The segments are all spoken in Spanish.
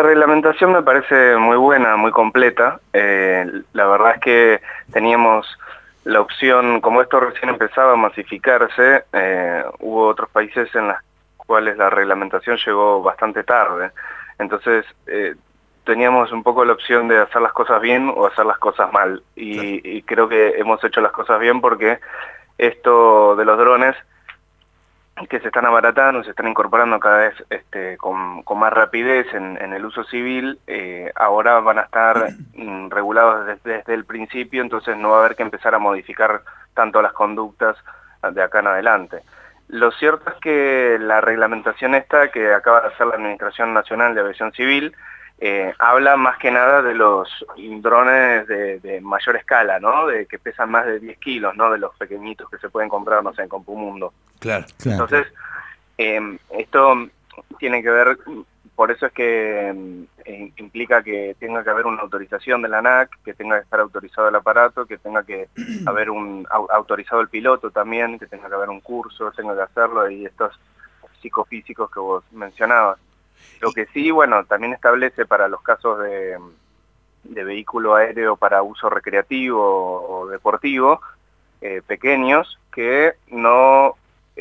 reglamentación me parece muy buena, muy completa. La verdad es que teníamos la opción, como esto recién empezaba a masificarse, hubo otros países en los cuales la reglamentación llegó bastante tarde. Entonces, teníamos un poco la opción de hacer las cosas bien o hacer las cosas mal. Y creo que hemos hecho las cosas bien porque esto de los drones que se están abaratando, se están incorporando cada vez con más rapidez en el uso civil, ahora van a estar regulados desde el principio, entonces no va a haber que empezar a modificar tanto las conductas de acá en adelante. Lo cierto es que la reglamentación esta que acaba de hacer la Administración Nacional de Aviación Civil habla más que nada de los drones de mayor escala, ¿no? De que pesan más de 10 kilos, ¿no? De los pequeñitos que se pueden comprar, no sé, en Compumundo. Claro. Entonces, esto tiene que ver, por eso es que implica que tenga que haber una autorización de la ANAC, que tenga que estar autorizado el aparato, que tenga que haber autorizado el piloto también, que tenga que haber un curso, tenga que hacerlo, y estos psicofísicos que vos mencionabas. Lo que sí, bueno, también establece para los casos de vehículo aéreo para uso recreativo o deportivo, pequeños, que no...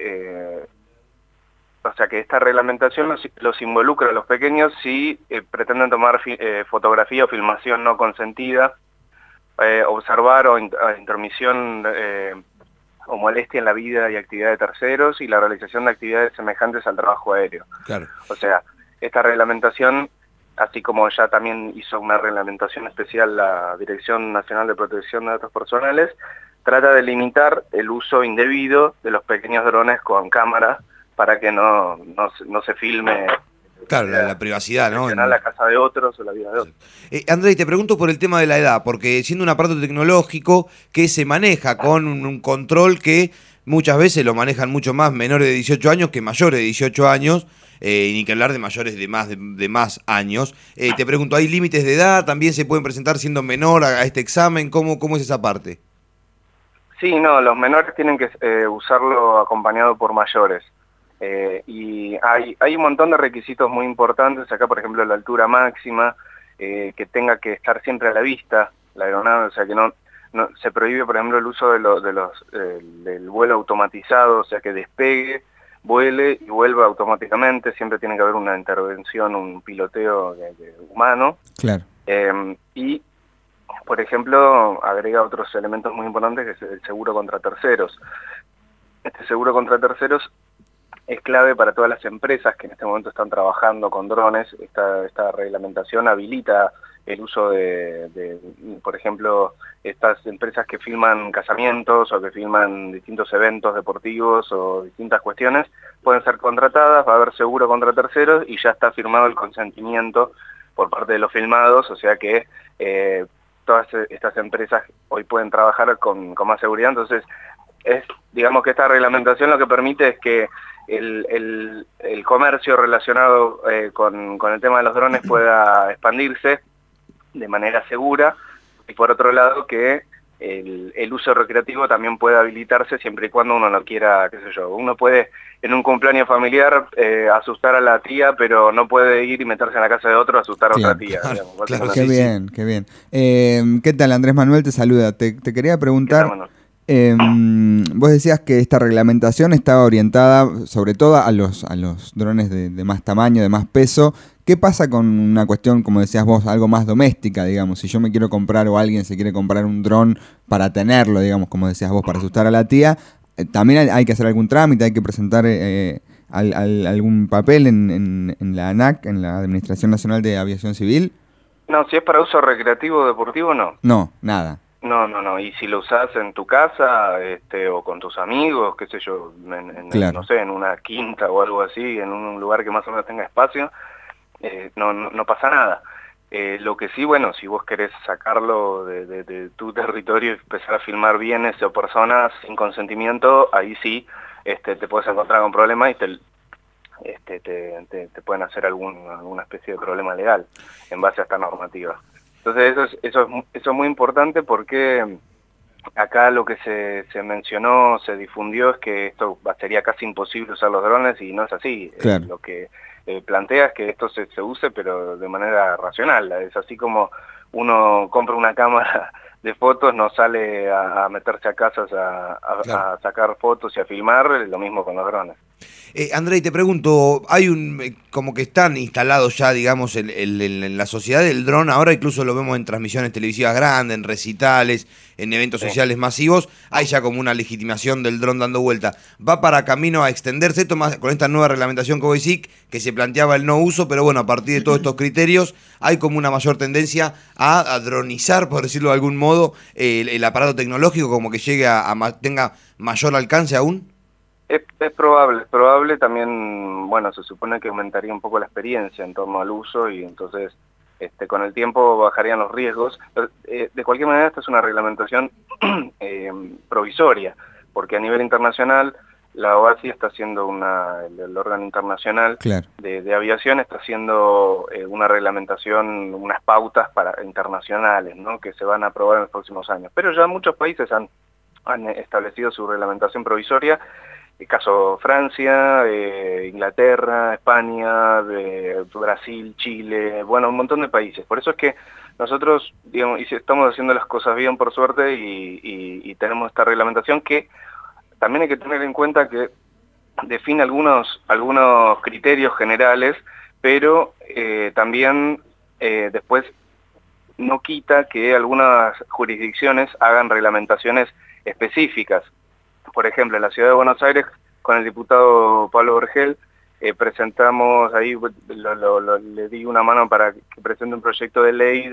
o sea que esta reglamentación los involucra a los pequeños si pretenden tomar fotografía o filmación no consentida, observar o intromisión o molestia en la vida y actividad de terceros y la realización de actividades semejantes al trabajo aéreo. Claro. O sea, esta reglamentación, así como ya también hizo una reglamentación especial la Dirección Nacional de Protección de Datos Personales, trata de limitar el uso indebido de los pequeños drones con cámara para que no se filme. Claro, la privacidad, ¿no? La casa de otros o la vida de otros. Andrés, te pregunto por el tema de la edad, porque siendo un aparato tecnológico que se maneja con un control que muchas veces lo manejan mucho más menores de 18 años que mayores de 18 años, y ni que hablar de mayores de más años. Te pregunto, ¿hay límites de edad? ¿También se pueden presentar siendo menor a este examen? ¿Cómo es esa parte? Sí, no, los menores tienen que usarlo acompañado por mayores. Y hay un montón de requisitos muy importantes, acá por ejemplo la altura máxima, que tenga que estar siempre a la vista la aeronave, o sea que no se prohíbe por ejemplo el uso del vuelo automatizado, o sea que despegue, vuele y vuelva automáticamente, siempre tiene que haber una intervención, un piloteo humano. Claro. Y por ejemplo agrega otros elementos muy importantes que es el seguro contra terceros. Este seguro contra terceros es clave para todas las empresas que en este momento están trabajando con drones. Esta reglamentación habilita el uso por ejemplo, estas empresas que filman casamientos o que filman distintos eventos deportivos o distintas cuestiones, pueden ser contratadas, va a haber seguro contra terceros y ya está firmado el consentimiento por parte de los filmados, o sea que todas estas empresas hoy pueden trabajar con más seguridad. Entonces, digamos que esta reglamentación lo que permite es que el comercio relacionado con el tema de los drones pueda expandirse de manera segura, y por otro lado que el uso recreativo también puede habilitarse siempre y cuando uno no quiera, qué sé yo, uno puede en un cumpleaños familiar asustar a la tía, pero no puede ir y meterse en la casa de otro a asustar a otra tía. Digamos, claro, Qué bien, qué bien. ¿Qué tal? Andrés Manuel te saluda. Te quería preguntar, vos decías que esta reglamentación estaba orientada sobre todo a los drones de más tamaño, de más peso. ¿Qué pasa con una cuestión, como decías vos, algo más doméstica, digamos? Si yo me quiero comprar o alguien se quiere comprar un dron para tenerlo, digamos, como decías vos, para asustar a la tía, ¿también hay que hacer algún trámite, hay que presentar algún papel en la ANAC, en la Administración Nacional de Aviación Civil? No, si es para uso recreativo o deportivo, no. No, nada. No, y si lo usás en tu casa, o con tus amigos, qué sé yo, Claro. no sé, en una quinta o algo así, en un lugar que más o menos tenga espacio, no pasa nada. Lo que sí, bueno, si vos querés sacarlo de tu territorio y empezar a filmar bienes o personas sin consentimiento, ahí sí te puedes encontrar con problemas y te pueden hacer alguna especie de problema legal en base a esta normativa. Entonces eso es muy importante porque acá lo que se mencionó, se difundió, es que esto sería casi imposible usar los drones y no es así. Claro. Lo que plantea es que esto se use, pero de manera racional. Es así como uno compra una cámara de fotos, no sale a meterse a casas Claro. a sacar fotos y a filmar, lo mismo con los drones. Andrei, te pregunto, hay como que están instalados ya, digamos, en la sociedad del dron, ahora incluso lo vemos en transmisiones televisivas grandes, en recitales, en eventos Sí. sociales masivos, hay ya como una legitimación del dron dando vuelta. ¿Va para camino a extenderse esto más con esta nueva reglamentación que vos decís, que se planteaba el no uso, pero bueno, a partir de todos estos criterios, hay como una mayor tendencia a dronizar, por decirlo de algún modo, el aparato tecnológico, como que llegue tenga mayor alcance aún? Es probable también, bueno, se supone que aumentaría un poco la experiencia en torno al uso y entonces con el tiempo bajarían los riesgos. De cualquier manera, esta es una reglamentación provisoria, porque a nivel internacional la OACI está haciendo el órgano internacional Claro. de aviación está haciendo una reglamentación, unas pautas internacionales, ¿no?, que se van a aprobar en los próximos años. Pero ya muchos países han establecido su reglamentación provisoria. El caso Francia, Inglaterra, España, Brasil, Chile, bueno, un montón de países. Por eso es que nosotros, digamos, estamos haciendo las cosas bien por suerte y tenemos esta reglamentación que también hay que tener en cuenta que define algunos criterios generales, pero también después no quita que algunas jurisdicciones hagan reglamentaciones específicas. Por ejemplo, en la ciudad de Buenos Aires, con el diputado Pablo Vergel, presentamos, ahí le di una mano para que presente un proyecto de ley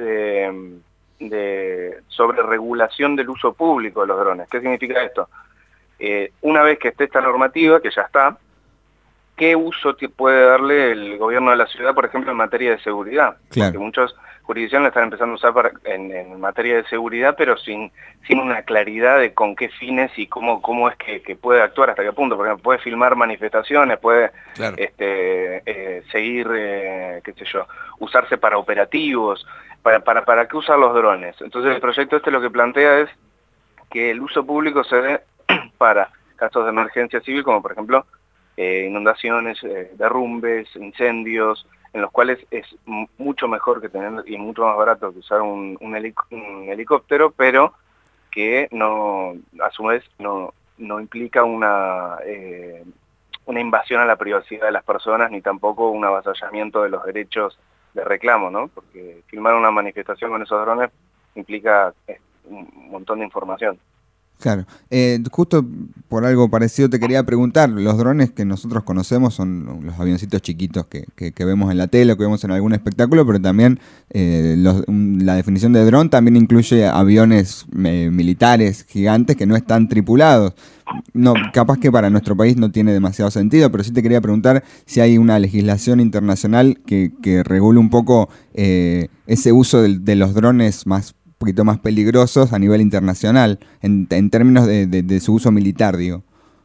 sobre regulación del uso público de los drones. ¿Qué significa esto? Una vez que esté esta normativa, que ya está, ¿qué uso puede darle el gobierno de la ciudad, por ejemplo, en materia de seguridad? Claro. Porque muchas jurisdicciones la están empezando a usar en materia de seguridad, pero sin una claridad de con qué fines y cómo es que puede actuar, hasta qué punto. Por ejemplo, puede filmar manifestaciones, puede Claro. seguir, qué sé yo, usarse para operativos. ¿Para qué usar los drones? Entonces el proyecto lo que plantea es que el uso público se dé para casos de emergencia civil, como por ejemplo inundaciones, derrumbes, incendios, en los cuales es mucho mejor que tener y mucho más barato que usar un helicóptero, pero que no, a su vez no implica una invasión a la privacidad de las personas ni tampoco un avasallamiento de los derechos de reclamo, ¿no? Porque filmar una manifestación con esos drones implica un montón de información. Claro. Justo por algo parecido te quería preguntar, los drones que nosotros conocemos son los avioncitos chiquitos que vemos en la tele o que vemos en algún espectáculo, pero también la definición de dron también incluye aviones militares gigantes que no están tripulados. No, capaz que para nuestro país no tiene demasiado sentido, pero sí te quería preguntar si hay una legislación internacional que regule un poco ese uso de los drones un poquito más peligrosos a nivel internacional, en términos de su uso militar, digo.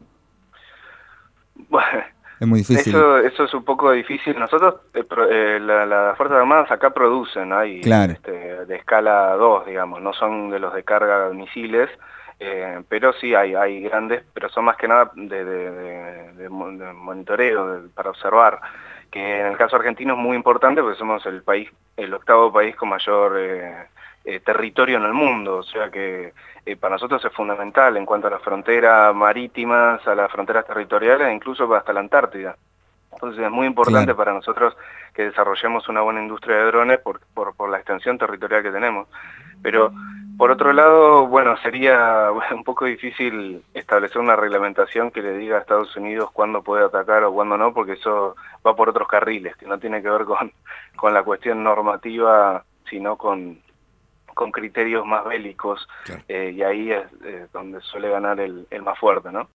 Bueno, es muy difícil. Eso es un poco difícil. Nosotros, las Fuerzas Armadas acá producen, hay claro. De escala 2, digamos, no son de los de carga de misiles, pero sí hay grandes, pero son más que nada de monitoreo, para observar, que en el caso argentino es muy importante porque somos el octavo país con mayor territorio en el mundo, o sea que para nosotros es fundamental en cuanto a las fronteras marítimas, a las fronteras territoriales, e incluso hasta la Antártida. Entonces es muy importante claro. para nosotros que desarrollemos una buena industria de drones por la extensión territorial que tenemos. Pero por otro lado, bueno, sería un poco difícil establecer una reglamentación que le diga a Estados Unidos cuándo puede atacar o cuándo no, porque eso va por otros carriles, que no tiene que ver con la cuestión normativa, sino con criterios más bélicos, claro. Y ahí es donde suele ganar el más fuerte, ¿no?